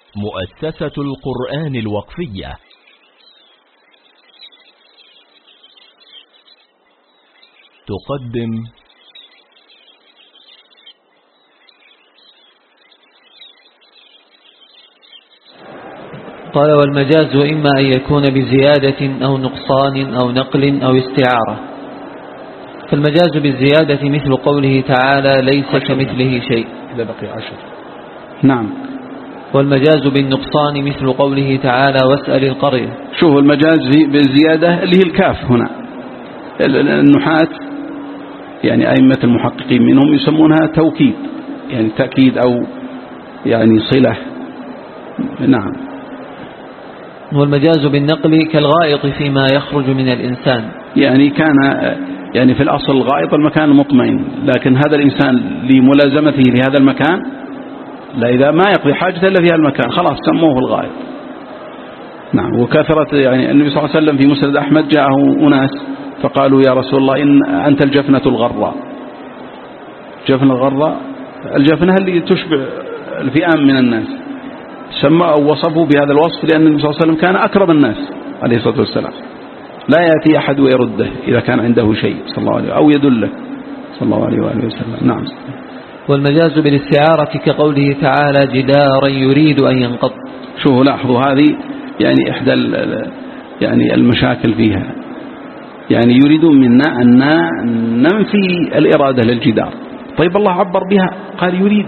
مؤسسة القرآن الوقفية تقدم قال: والمجاز إما أن يكون بزيادة أو نقصان أو نقل أو استعارة. فالمجاز بالزيادة مثل قوله تعالى: ليس كمثله شيء. إذا بقي 10. نعم. والمجاز بالنقصان مثل قوله تعالى: واسأل القرية. شوف المجاز بالزيادة اللي هي الكاف هنا. النحاة يعني أئمة المحققين منهم يسمونها توكيد، يعني تأكيد أو يعني صلة. نعم. والمجاز بالنقل كالغائط فيما يخرج من الإنسان، يعني كان يعني في الأصل الغائط المكان المطمئن، لكن هذا الإنسان لملازمته لهذا المكان لا، إذا ما يقضي حاجة إلا في هذا المكان خلاص سموه الغائط. نعم. وكثرت يعني النبي صلى الله عليه وسلم في مسند أحمد جاءه أناس فقالوا: يا رسول الله إن أنت الجفنة الغراء. جفنة الغراء الجفنة اللي تشبع الفئام من الناس، سمى أو وصفوا بهذا الوصف لأن النبي صلى الله عليه وسلم كان أكرم الناس عليه الصلاة والسلام، لا يأتي أحد ويرده إذا كان عنده شيء صلى الله عليه أو يدله صلى الله عليه وآله وسلم. نعم. والمجاز بالاستعارة كقوله تعالى: جدارا يريد أن ينقض. شوفوا لاحظوا هذه يعني إحدى يعني المشاكل فيها، يعني يريدون منا أن ننفي الإرادة للجدار. طيب الله عبر بها قال يريد،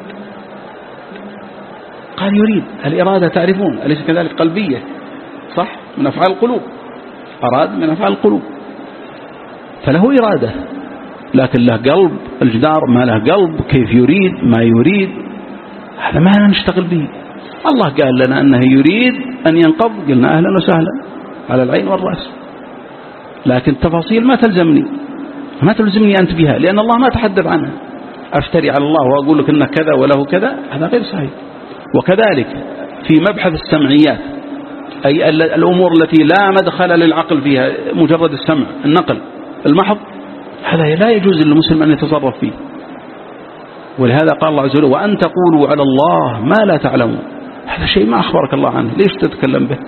قال يريد. الإرادة تعرفون أليس كذلك قلبية؟ صح، من أفعال القلوب. أراد من أفعال القلوب، فله إرادة، لكن له قلب. الجدار ما له قلب، كيف يريد ما يريد، هذا ما لنا نشتغل به. الله قال لنا أنه يريد أن ينقض، قلنا أهلا وسهلا على العين والرأس، لكن التفاصيل ما تلزمني، ما تلزمني أنت بها، لأن الله ما تحدث عنها. أفتري على الله وأقول لك إنه كذا وله كذا، هذا غير صحيح. وكذلك في مبحث السمعيات، أي الأمور التي لا مدخل للعقل فيها، مجرد السمع النقل المحض، هذا لا يجوز للمسلم أن يتصرف فيه. ولهذا قال الله عز وجل: وأن تقولوا على الله ما لا تعلمون. هذا شيء ما أخبرك الله عنه، ليش تتكلم به؟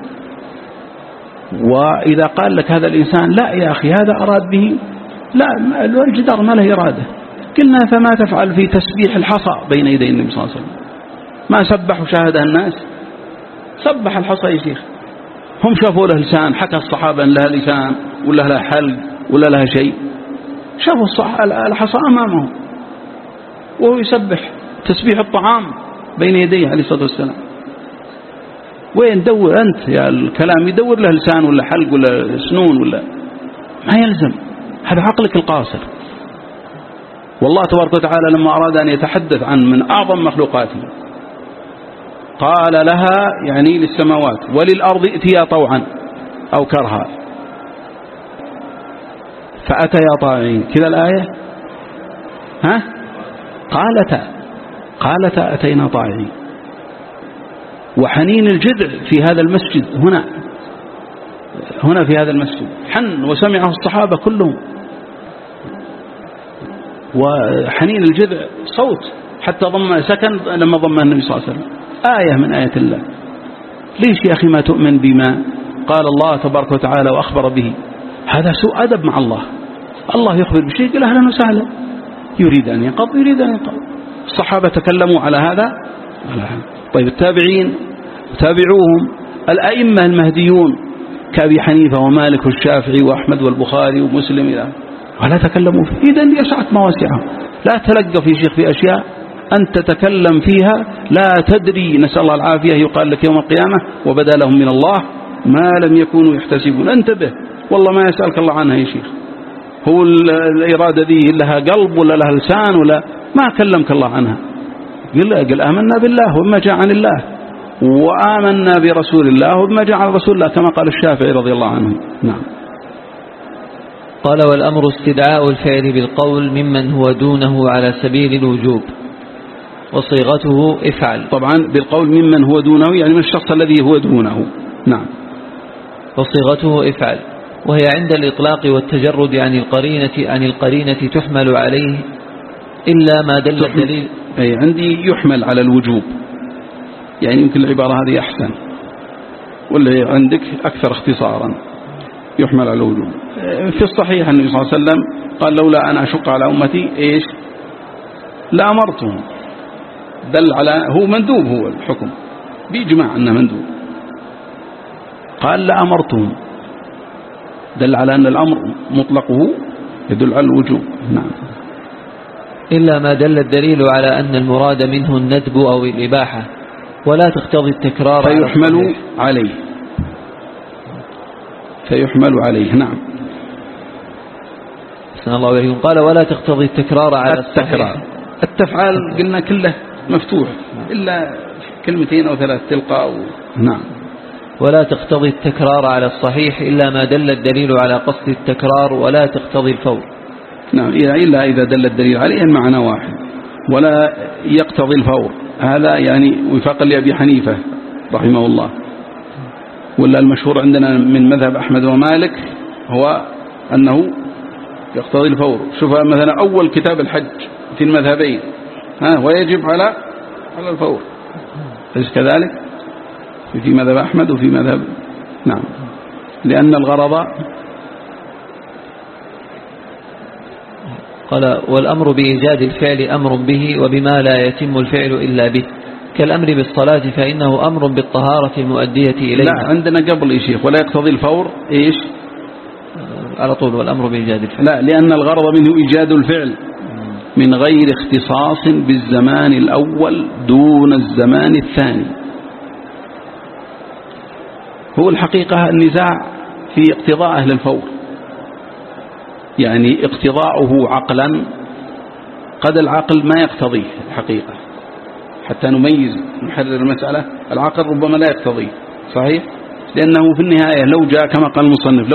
وإذا قال لك هذا الإنسان: لا يا أخي هذا أراد به، لا، الجدار ما له إرادة، قلنا: فما تفعل في تسبيح الحصى بين يدي النبي صلى الله عليه وسلم؟ ما سبح وشاهدها الناس، سبح الحصى يا شيخ. هم شافوا له لسان، حكى الصحابة أن لها لسان ولا لها حلق ولا لها شيء، شافوا الحصى أمامهم وهو يسبح تسبيح الطعام بين يديه عليه الصلاة والسلام. وين دور أنت يا الكلام؟ يدور له لسان ولا حلق ولا سنون ولا، ما يلزم، هذا عقلك القاصر. والله تبارك وتعالى لما أراد أن يتحدث عن من أعظم مخلوقاته قال لها يعني للسماوات وللأرض ائتيا طوعا أو كرها فأتيا طائعين، كذا الآية. ها؟ قالتا أتينا طائعين. وحنين الجذع في هذا المسجد هنا في هذا المسجد حن وسمعه الصحابة كلهم. وحنين الجذع صوت حتى سكن لما ضمه النبي صلى الله عليه وسلم، آية من آيات الله. ليش يا أخي ما تؤمن بما قال الله تبارك وتعالى وأخبر به؟ هذا سوء أدب مع الله. الله يخبر بشيء قال أهلا وسهلا، يريد أن ينقض يريد أن ينقض. الصحابة تكلموا على هذا. طيب التابعين تابعوهم، الأئمة المهديون كأبي حنيفة ومالك والشافعي وأحمد والبخاري ومسلم إلى ولا تكلموا فيه. إذن يسعك مواسعهم، لا تلقف يا شيخ في أشياء أنت تتكلم فيها لا تدري، نسأل الله العافية، يقال لك يوم القيامة وبدا لهم من الله ما لم يكونوا يحتسبون. انتبه، والله ما يسألك الله عنها يا شيخ. هو الإرادة دي لها قلب ولا لها لسان ولا ما كلمك الله عنها؟ قل آمنا بالله وما جاء عن الله، وآمنا برسول الله وما جاء عن رسول الله، كما قال الشافعي رضي الله عنه. نعم. قال: والأمر استدعاء الفعل بالقول ممن هو دونه على سبيل الوجوب، وصيغته افعل. طبعا بالقول ممن هو دونه يعني من الشخص الذي هو دونه. نعم. وصيغته افعل، وهي عند الإطلاق والتجرد عن القرينة تحمل عليه إلا ما دل الدليل. أي عندي يحمل على الوجوب، يعني يمكن العبارة هذه أحسن، واللي عندك أكثر اختصارا يحمل على الوجوب. في الصحيح النبي صلى الله عليه وسلم قال لولا أن أشق على أمتي إيش لأمرتهم، دل على هو مندوب، هو الحكم بإجماع أنه مندوب، قال لأمرتهم، دل على أن الأمر مطلقه يدل على الوجوب. نعم. إلا ما دل الدليل على أن المراد منه الندب أو الإباحة، ولا تقتضي التكرار فيحمل عليه، فيحمل عليه. نعم. سنة الله عليكم. قال ولا تقتضي التكرار على التكرار. التفعال قلنا كله مفتوح إلا كلمتين أو ثلاث تلقى نعم. ولا تقتضي التكرار على الصحيح إلا ما دل الدليل على قصد التكرار، ولا تقتضي الفور. نعم، إلا إذا دل الدليل عليه المعنى واحد، ولا يقتضي الفور. هذا يعني وفاقا لأبي حنيفة رحمه الله، ولا المشهور عندنا من مذهب أحمد ومالك هو أنه يقتضي الفور. شوف مثلا أول كتاب الحج في المذهبين ويجب على الفور، أليس كذلك في مذهب أحمد وفي مذهب نعم، لأن الغرض قال والأمر بإيجاد الفعل أمر به وبما لا يتم الفعل إلا به، كالأمر بالصلاة فإنه أمر بالطهارة المؤدية إليها. لا عندنا قبل يا شيخ ولا يقتضي الفور إيش على طول، والأمر بإيجاد الفعل. لا، لأن الغرض منه إيجاد الفعل من غير اختصاص بالزمان الأول دون الزمان الثاني. هو الحقيقة النزاع في اقتضاء أهل الفور، يعني اقتضاؤه عقلا قد العقل ما يقتضيه الحقيقة، حتى نميز نحرر المسألة العقل ربما لا يقتضيه صحيح، لأنه في النهاية لو جاء كما قال المصنف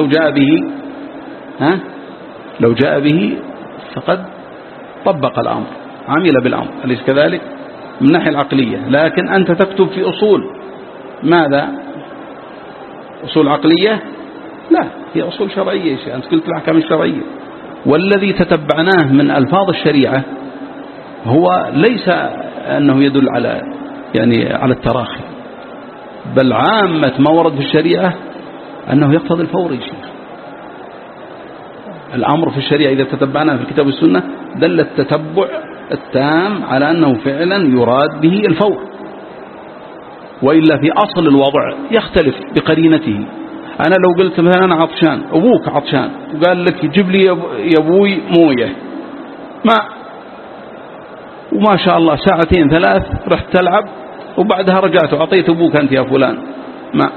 لو جاء به فقد طبق الأمر، عمل بالأمر، أليس كذلك من الناحية العقلية. لكن أنت تكتب في أصول ماذا؟ أصول عقلية؟ لا، هي أصول شرعية. أنت قلت الأحكام الشرعية، والذي تتبعناه من ألفاظ الشريعة هو ليس أنه يدل على التراخي، بل عامة ما ورد في الشريعة أنه يقتضي الفور يا شيخ. الأمر في الشريعة إذا تتبعناه في الكتاب والسنة دل التتبع التام على أنه فعلا يراد به الفور، وإلا في أصل الوضع يختلف بقرينته. أنا لو قلت مثلا أنا عطشان، أبوك عطشان وقال لك جيب لي يا أبوي موية ماء، وما شاء الله ساعتين ثلاث رحت تلعب وبعدها رجعت وعطيت أبوك أنت يا فلان ماء،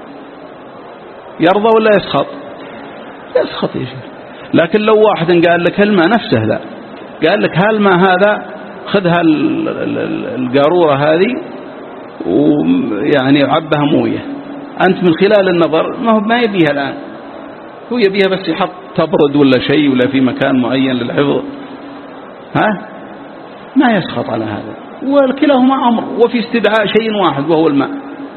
يرضى ولا يسخط؟ يسخط يا شيخ. لكن لو واحد قال لك الماء نفسه، لا قال لك هالماء هذا خذها القارورة هذه ويعني عبها موية، أنت من خلال النظر ما يبيها الآن، هو يبيها بس يحط تبرد ولا شيء ولا في مكان معين للحفظ، ما يسخط على هذا، وكلاهما أمر وفي استدعاء شيء واحد وهو الماء.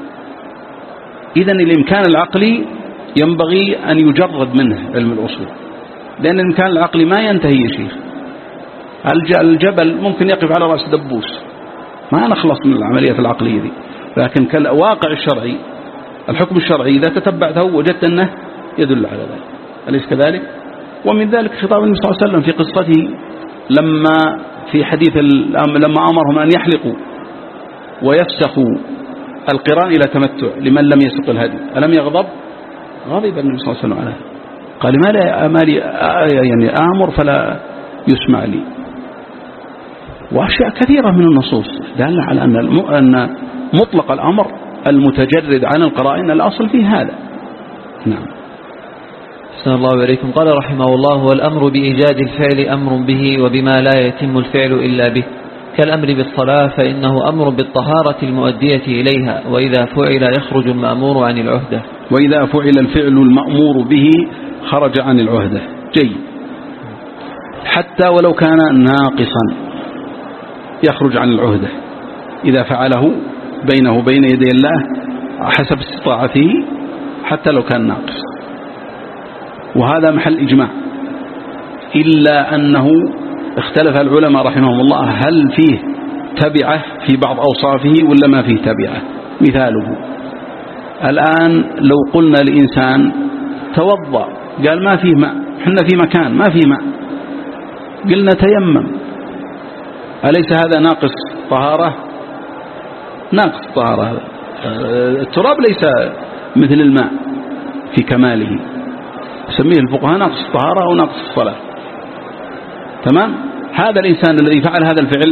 إذن الإمكان العقلي ينبغي أن يجرد منه علم الأصول، لأن الإمكان العقلي ما ينتهي يا شيخ. الجبل ممكن يقف على رأس دبوس، ما نخلص من العمليات العقلية دي، لكن كالواقع الشرعي الحكم الشرعي إذا تتبعته وجدت أنه يدل على ذلك، أليس كذلك؟ ومن ذلك خطاب النبي صلى الله عليه وسلم في قصته لما في حديث لما أمرهم أن يحلقوا ويفسخوا القران إلى تمتع لمن لم يسق الهدي، ألم يغضب؟ غضب النبي صلى الله عليه وسلم عليه، قال ما لي يعني آمر فلا يسمع لي. وأشياء كثيرة من النصوص دالة على أن مطلق الأمر المتجرد عن القرائن الأصل فيه هذا. نعم. أحسن الله عليكم. قال رحمه الله والأمر بإيجاد الفعل أمر به وبما لا يتم الفعل إلا به، كالأمر بالصلاة فإنه أمر بالطهارة المؤدية إليها، وإذا فعل يخرج المأمور عن العهدة. وإذا فعل الفعل المأمور به خرج عن العهدة. جيد. حتى ولو كان ناقصا يخرج عن العهدة إذا فعله بينه وبين يدي الله حسب استطاعته، حتى لو كان ناقص. وهذا محل إجماع، إلا أنه اختلف العلماء رحمهم الله هل فيه تبعة في بعض أوصافه ولا ما فيه تبعة. مثاله الآن لو قلنا لإنسان توضأ قال ما فيه ماء، حنا في مكان ما فيه ماء، قلنا تيمم، أليس هذا ناقص طهارة؟ ناقص طهارة. التراب ليس مثل الماء في كماله، يسميه الفقهاء ناقص الطهارة أو ناقص الصلاة. تمام. هذا الإنسان الذي فعل هذا الفعل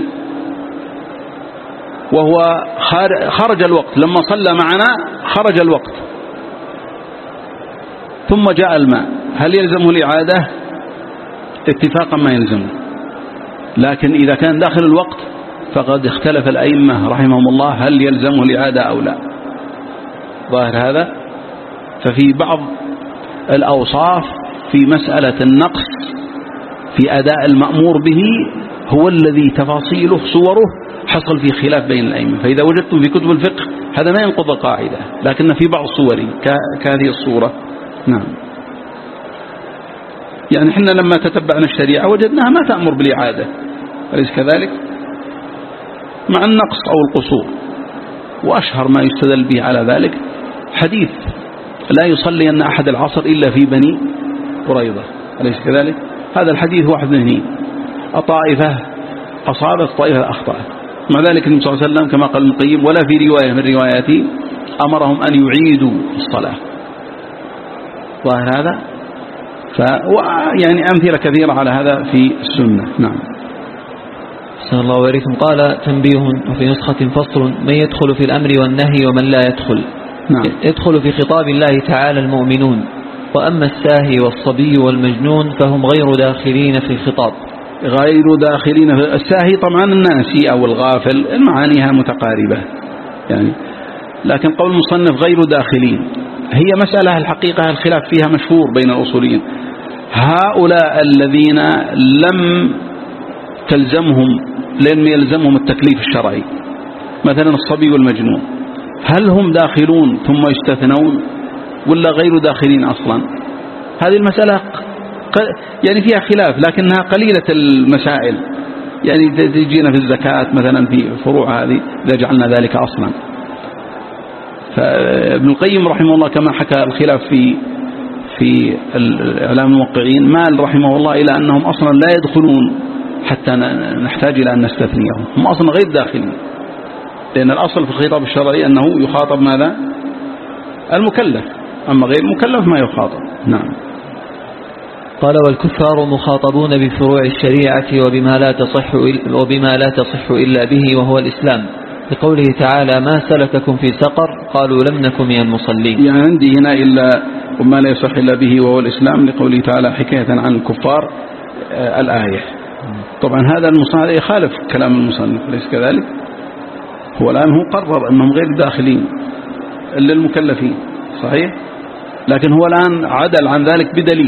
وهو خرج الوقت، لما صلى معنا خرج الوقت ثم جاء الماء، هل يلزمه الإعادة؟ اتفاقا ما يلزمه. لكن إذا كان داخل الوقت فقد اختلف الأئمة رحمهم الله هل يلزمه الإعادة أو لا. ظاهر هذا. ففي بعض الأوصاف في مسألة النقص في أداء المأمور به هو الذي تفاصيله صوره حصل في خلاف بين الأئمة. فإذا وجدتم في كتب الفقه هذا ما ينقض القاعدة، لكن في بعض صوره كهذه الصورة. نعم. يعني حنا لما تتبعنا الشريعة وجدناها ما تأمر بالإعادة، أليس كذلك؟ مع النقص أو القصور. وأشهر ما يستدل به على ذلك حديث لا يصلي أن أحد العصر إلا في بني قريظة، أليس كذلك؟ هذا الحديث واحد من اثنين، الطائفة أصابت طائفة أخطأت. مع ذلك النبي صلى الله عليه وسلم كما قال ابن القيم ولا في رواية من رواياته أمرهم أن يعيدوا الصلاة. ظاهر هذا. يعني أمثلة كثيرة على هذا في السنة. نعم. أحسن الله وإليكم. قال تنبيه وفي نسخة فصل: من يدخل في الأمر والنهي ومن لا يدخل. نعم. يدخل في خطاب الله تعالى المؤمنون، وأما الساهي والصبي والمجنون فهم غير داخلين في الخطاب. غير داخلين في الساهي طبعا الناسي أو الغافل، معانيها متقاربة يعني، لكن قول المصنف غير داخلين هي مسألة الحقيقة الخلاف فيها مشهور بين الأصوليين. هؤلاء الذين لم يلزمهم التكليف الشرعي، مثلا الصبي والمجنون، هل هم داخلون ثم يستثنون ولا غير داخلين أصلا؟ هذه المسألة يعني فيها خلاف، لكنها قليلة المسائل. يعني تجينا في الزكاة مثلا في فروع هذه إذا جعلنا ذلك أصلا. فابن القيم رحمه الله كما حكى الخلاف في إعلام الموقعين مال رحمه الله إلى أنهم أصلا لا يدخلون حتى نحتاج إلى أن نستثنيهم، هم أصلا غير داخلين، لأن الأصل في الخطاب الشرعي أنه يخاطب ماذا؟ المكلف، أما غير المكلف ما يخاطب. نعم. قال: والكفار مخاطبون بفروع الشريعة وبما لا تصح إلا به وهو الإسلام، لقوله تعالى: ما سلككم في سقر قالوا لم نكن من المصلين. يعني عندي هنا إلا وما لا يصح إلا به وهو الإسلام، لقوله تعالى حكاية عن الكفار الآية. طبعا هذا المصنف يخالف كلام المصنف، ليس كذلك؟ هو الآن هو قرر أنهم غير داخلين إلا المكلفين، صحيح؟ لكن هو الآن عدل عن ذلك بدليل.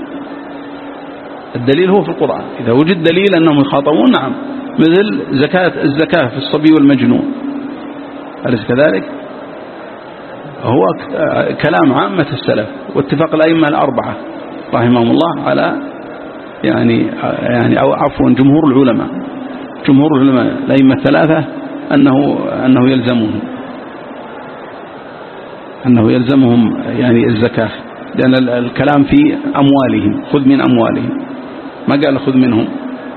الدليل هو في القرآن، إذا وجد دليل أنهم يخاطبون نعم، مثل الزكاة في الصبي والمجنون، أليس كذلك؟ هو كلام عامة السلف واتفاق الأئمة الأربعة رحمهم الله على يعني أو عفوا جمهور العلماء الأئمة الثلاثة أنه يلزمهم يعني الزكاة، لأن الكلام في أموالهم، خذ من أموالهم، ما قال خذ منهم،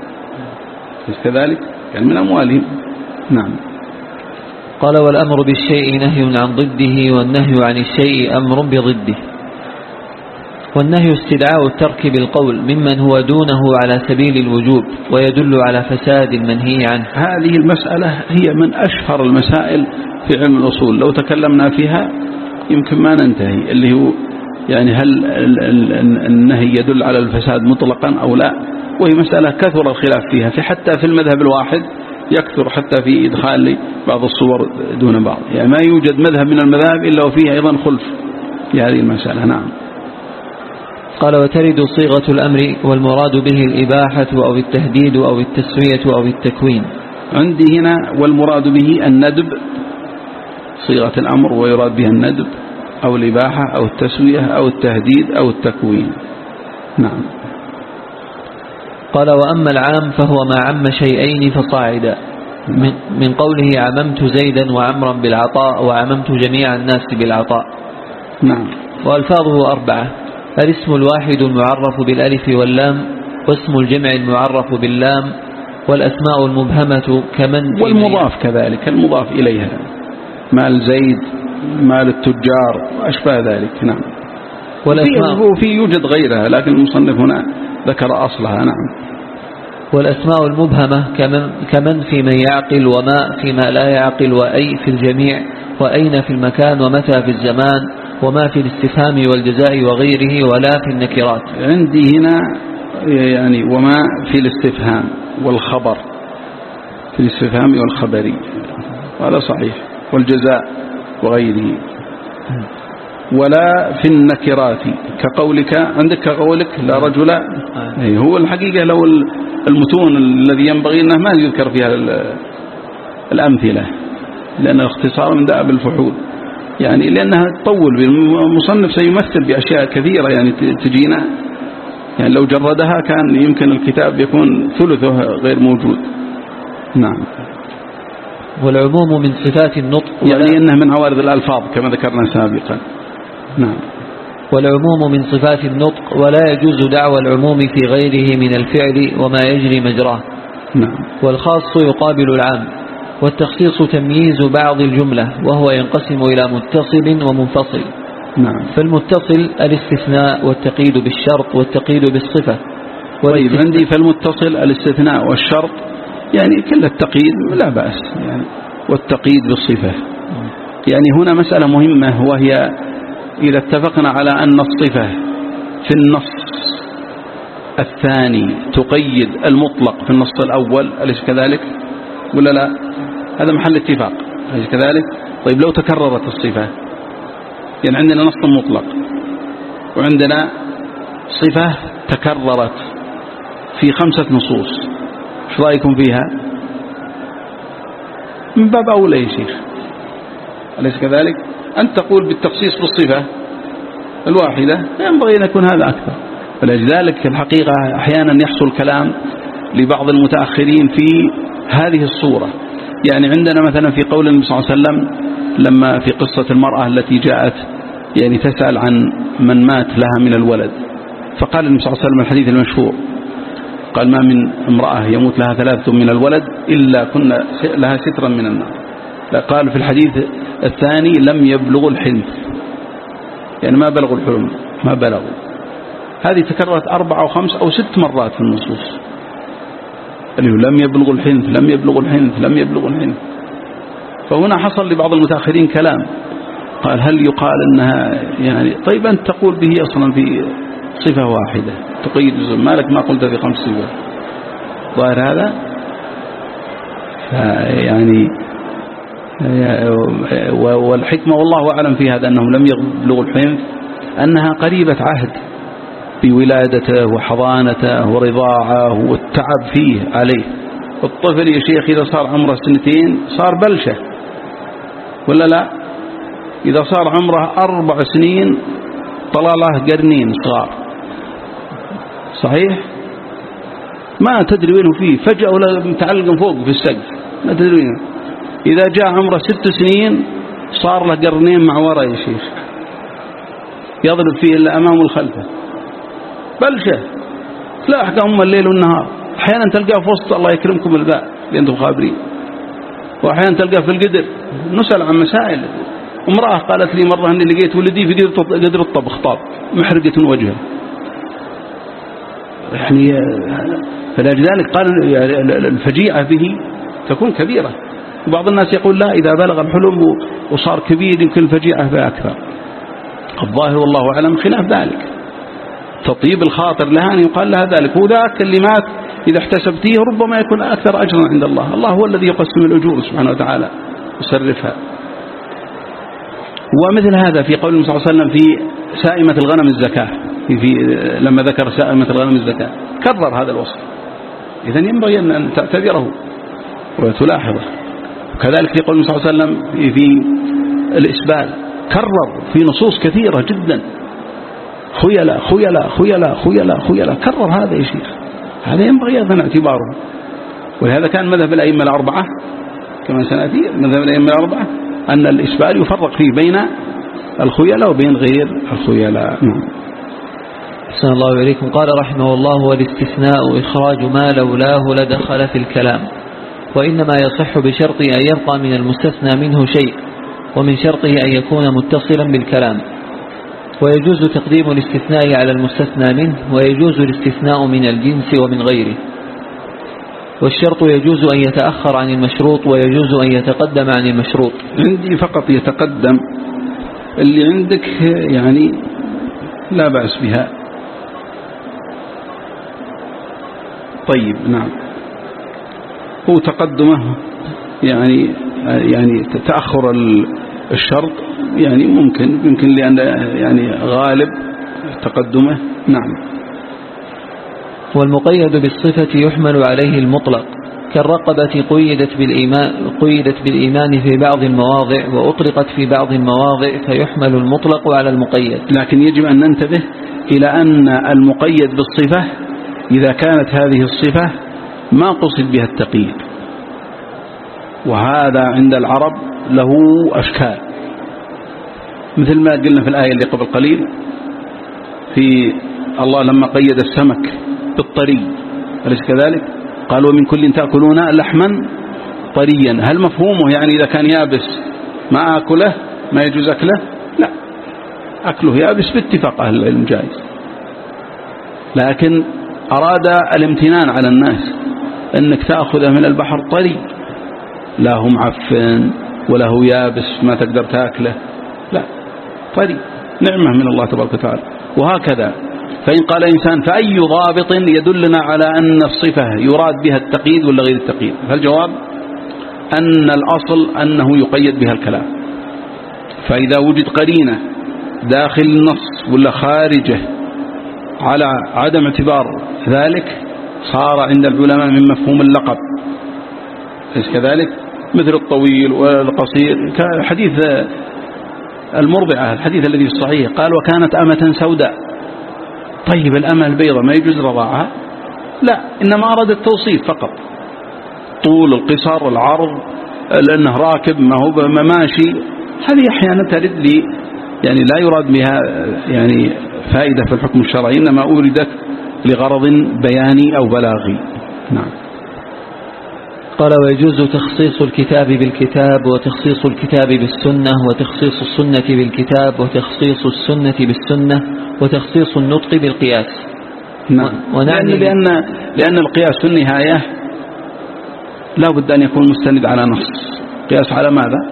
كذلك قال من أموالهم. نعم. قال: والأمر بالشيء نهي عن ضده، والنهي عن الشيء أمر بضده. والنهي استدعاء الترك بالقول ممن هو دونه على سبيل الوجوب، ويدل على فساد المنهي عنه. هذه المسألة هي من أشهر المسائل في علم الأصول، لو تكلمنا فيها يمكن ما ننتهي، اللي هو يعني هل النهي يدل على الفساد مطلقا أو لا، وهي مسألة كثر الخلاف فيها، حتى في المذهب الواحد يكثر حتى في إدخال بعض الصور دون بعض، يعني ما يوجد مذهب من المذاهب إلا وفيه أيضا خلف في هذه المسألة. نعم. قال: وترد صيغة الأمر والمراد به الإباحة أو التهديد أو التسوية أو التكوين. عندي هنا والمراد به الندب، صيغة الأمر ويراد بها الندب أو الإباحة أو التسوية أو التهديد أو التكوين. نعم. قال: وأما العام فهو ما عم شيئين فصاعدا، من قوله عممت زيدا وعمرا بالعطاء وعممت جميع الناس بالعطاء. نعم. وألفاظه 4: الاسم الواحد المعرف بالألف واللام، واسم الجمع المعرف باللام، والأسماء المبهمة كمن، والمضاف كذلك المضاف إليها، مال زيد، مال التجار وأشباه ذلك. نعم. وفي يوجد غيرها لكن المصنف هنا ذكر أصلها. نعم. والأسماء المبهمة كمن في من يعقل، وما فيما لا يعقل، وأي في الجميع، وأين في المكان، ومتى في الزمان، وما في الاستفهام والجزاء وغيره، ولا في النكرات. عندي هنا يعني وما في الاستفهام والخبر، في الاستفهام والخبري، هذا صحيح، والجزاء وغيره. ولا في النكرات كقولك، عندك كقولك لا رجل. هو الحقيقة لو المتون الذي ينبغي أنه ما يذكر فيها الأمثلة، لأن الاختصار من دأب الفحول، يعني لأنها تطول. المصنف سيمثل بأشياء كثيرة يعني تجينا، يعني لو جردها كان يمكن الكتاب يكون ثلثه غير موجود. نعم. والعموم من صفات النطق، يعني أنه من عوارض الألفاظ كما ذكرنا سابقا. نعم. والعموم من صفات النطق، ولا يجوز دعوى العموم في غيره من الفعل وما يجري مجراه. نعم. والخاص يقابل العام، والتخصيص تمييز بعض الجملة، وهو ينقسم إلى متصل ومنفصل. نعم. فالمتصل الاستثناء والتقييد بالشرط والتقييد بالصفة. طيب عندي فالمتصل الاستثناء والشرط، يعني كل التقييد لا بأس يعني، والتقييد بالصفة. يعني هنا مسألة مهمة، وهي إذا اتفقنا على أن الصفة في النص الثاني تقيد المطلق في النص الأول، أليس كذلك ولا لا؟ هذا محل اتفاق، أليس كذلك؟ طيب لو تكررت الصفة، يعني عندنا نص مطلق وعندنا صفة تكررت في 5 نصوص، ايش رأيكم فيها؟ من باب أولى يا شيخ، أليس كذلك؟ أن تقول بالتخصيص بالصفة الواحدة، ينبغي أن يكون هذا أكثر. فلذلك في الحقيقة أحيانا يحصل كلام لبعض المتأخرين في هذه الصورة. يعني عندنا مثلا في قول النبي صلى الله عليه وسلم لما في قصة المرأة التي جاءت يعني تسأل عن من مات لها من الولد، فقال النبي صلى الله عليه وسلم الحديث المشهور، قال ما من امرأة يموت لها 3 من الولد إلا كنا لها سترا من النار. قال في الحديث الثاني لم يبلغ الحنث، يعني ما بلغوا الحلم، ما بلغوا. هذه تكررت 4 أو 5 أو 6 مرات في النصوص، لم يبلغ الحنث، لم يبلغ الحنث، لم يبلغ الحنث. فهنا حصل لبعض المتأخرين كلام، قال هل يقال أنها يعني طيب أنت تقول به أصلا في صفة واحدة تقيد مالك ما قلت في 5 صفات، ظاهر هذا يعني. والحكمة والله أعلم في هذا أنهم لم يبلغوا الحنث، أنها قريبة عهد بولادته وحضانته ورضاعه والتعب فيه عليه. الطفل يا شيخ إذا صار عمره 2 صار بلشة ولا لا؟ إذا صار عمره 4 سنين طلاله قرنين صغار، صحيح؟ ما تدري وينه فيه، فجأة ولا متعلق فوق في السقف ما تدري وينه. إذا جاء عمره 6 سنين صار له قرنين مع ورا يا شيخ، يضرب فيه إلا أمامه والخلفه، بلشة تلاحق أم الليل والنهار. أحيانا تلقاه في وسط الله يكرمكم الباء لأنتم خابرين، وأحيانا تلقاه في القدر. نسأل عن مسائل. امرأة قالت لي مرة أني لقيت ولدي في قدر الطبخ طاب محرقة وجهه، يعني فلذلك قال الفجيعة به تكون كبيرة. وبعض الناس يقول لا، إذا بلغ الحلم وصار كبير يمكن الفجيعة به أكثر. الظاهر والله أعلم خلاف ذلك، تطيب الخاطر لها أن يقال لها ذلك. وذاك اللي مات إذا احتسبتيه ربما يكون أكثر أجرا عند الله. الله هو الذي يقسم الأجور سبحانه وتعالى يصرفها. ومثل هذا في قول النبي صلى الله عليه وسلم في سائمة الغنم الزكاة، لما ذكر سائمة الغنم الزكاة كرر هذا الوصف. إذن ينبغي أن تعتبره وتلاحظه. وكذلك في قول النبي صلى الله عليه وسلم في الإسبال كرر في نصوص كثيرة جدا، خيلا خيلا خيلا خيلا خيلا، كرر هذا يا شيخ. هذا ينبغي أيضا اعتباره. ولهذا كان مذهب الأئمة 4 كما سنأتي مذهب الأئمة الأربعة أن الإسبال يفرق فيه بين الخيلاء وبين غير الخيلاء. أحسن الله إليكم. قال رحمه الله: والاستثناء إخراج ما لولاه لدخل في الكلام، وإنما يصح بشرط أن يبقى من المستثنى منه شيء، ومن شرطه أن يكون متصلا بالكلام. ويجوز تقديم الاستثناء على المستثنى منه، ويجوز الاستثناء من الجنس ومن غيره. والشرط يجوز أن يتأخر عن المشروط، ويجوز أن يتقدم عن المشروط. عندي فقط يتقدم، اللي عندك يعني لا بأس بها. طيب نعم، هو تقدمه يعني تأخر الشرط يعني ممكن لأن يعني غالب تقدمه. نعم. والمقيد بالصفة يحمل عليه المطلق، كالرقبة قيدت بالإيمان في بعض المواضع، وأطلقت في بعض المواضع، فيحمل المطلق على المقيد. لكن يجب أن ننتبه إلى أن المقيد بالصفة إذا كانت هذه الصفة ما قصد بها التقييد، وهذا عند العرب له أشكال، مثل ما قلنا في الآية اللي قبل قليل في الله لما قيد السمك بالطري، أليس كذلك؟ قال: ومن كل تأكلون لحما طريا. هل مفهومه يعني إذا كان يابس ما أكله ما يجوز أكله؟ لا، أكله يابس باتفاق أهل العلم جائز، لكن أراد الامتنان على الناس أنك تأخذه من البحر طري، لا هو معفن ولا هو يابس ما تقدر تأكله، لا، طري، نعمة من الله تبارك وتعالى. وهكذا فإن قال إنسان: فأي ضابط يدلنا على أن الصفة يراد بها التقييد ولا غير التقييد؟ فالجواب أن الأصل أنه يقيد بها الكلام، فإذا وجد قرينة داخل النص ولا خارجه على عدم اعتبار ذلك صار عند العلماء من مفهوم اللقب، ليس كذلك؟ مثل الطويل والقصير، كحديث المرضعة، الحديث الذي في الصحيح قال: وكانت أمة سوداء. طيب الأمة البيضاء ما يجوز رضاعها؟ لا، إنما أراد التوصيف فقط، طول القصر العرض، لأنه راكب ما هو ماشي، هذه أحيانا ترد لي يعني لا يراد بها يعني فائدة في الحكم الشرعي، إنما أوردت لغرض بياني أو بلاغي. نعم. قال: ويجوز تخصيص الكتاب بالكتاب، وتخصيص الكتاب بالسنة، وتخصيص السنة بالكتاب، وتخصيص السنة بالسنة، وتخصيص النطق بالقياس. نعم. لأن القياس في النهاية لا بد أن يكون مستند على نص. قياس على ماذا؟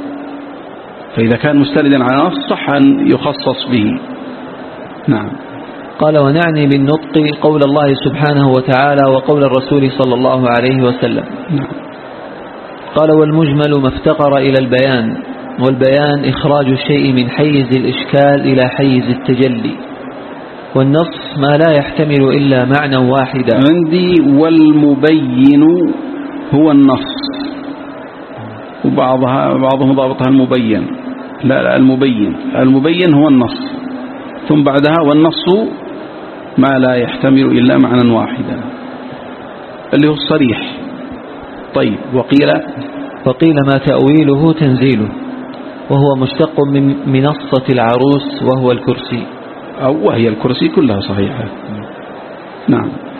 فإذا كان مستندا على نص صح أن يخصص به. نعم. قال: ونعني بالنطق قول الله سبحانه وتعالى وقول الرسول صلى الله عليه وسلم. نعم. قال: والمجمل ما افتقر إلى البيان، والبيان إخراج الشيء من حيز الإشكال إلى حيز التجلي، والنص ما لا يحتمل إلا معنى واحدا. عندي والمبين هو النص، وبعضهم ضابطها المبين. لا، المبين هو النص، ثم بعدها والنص ما لا يحتمل إلا معنى واحدا اللي هو الصريح. طيب وقيل ما تأويله تنزيله، وهو مشتق من منصة العروس وهو الكرسي، أو وهي الكرسي كلها صحيحة. نعم.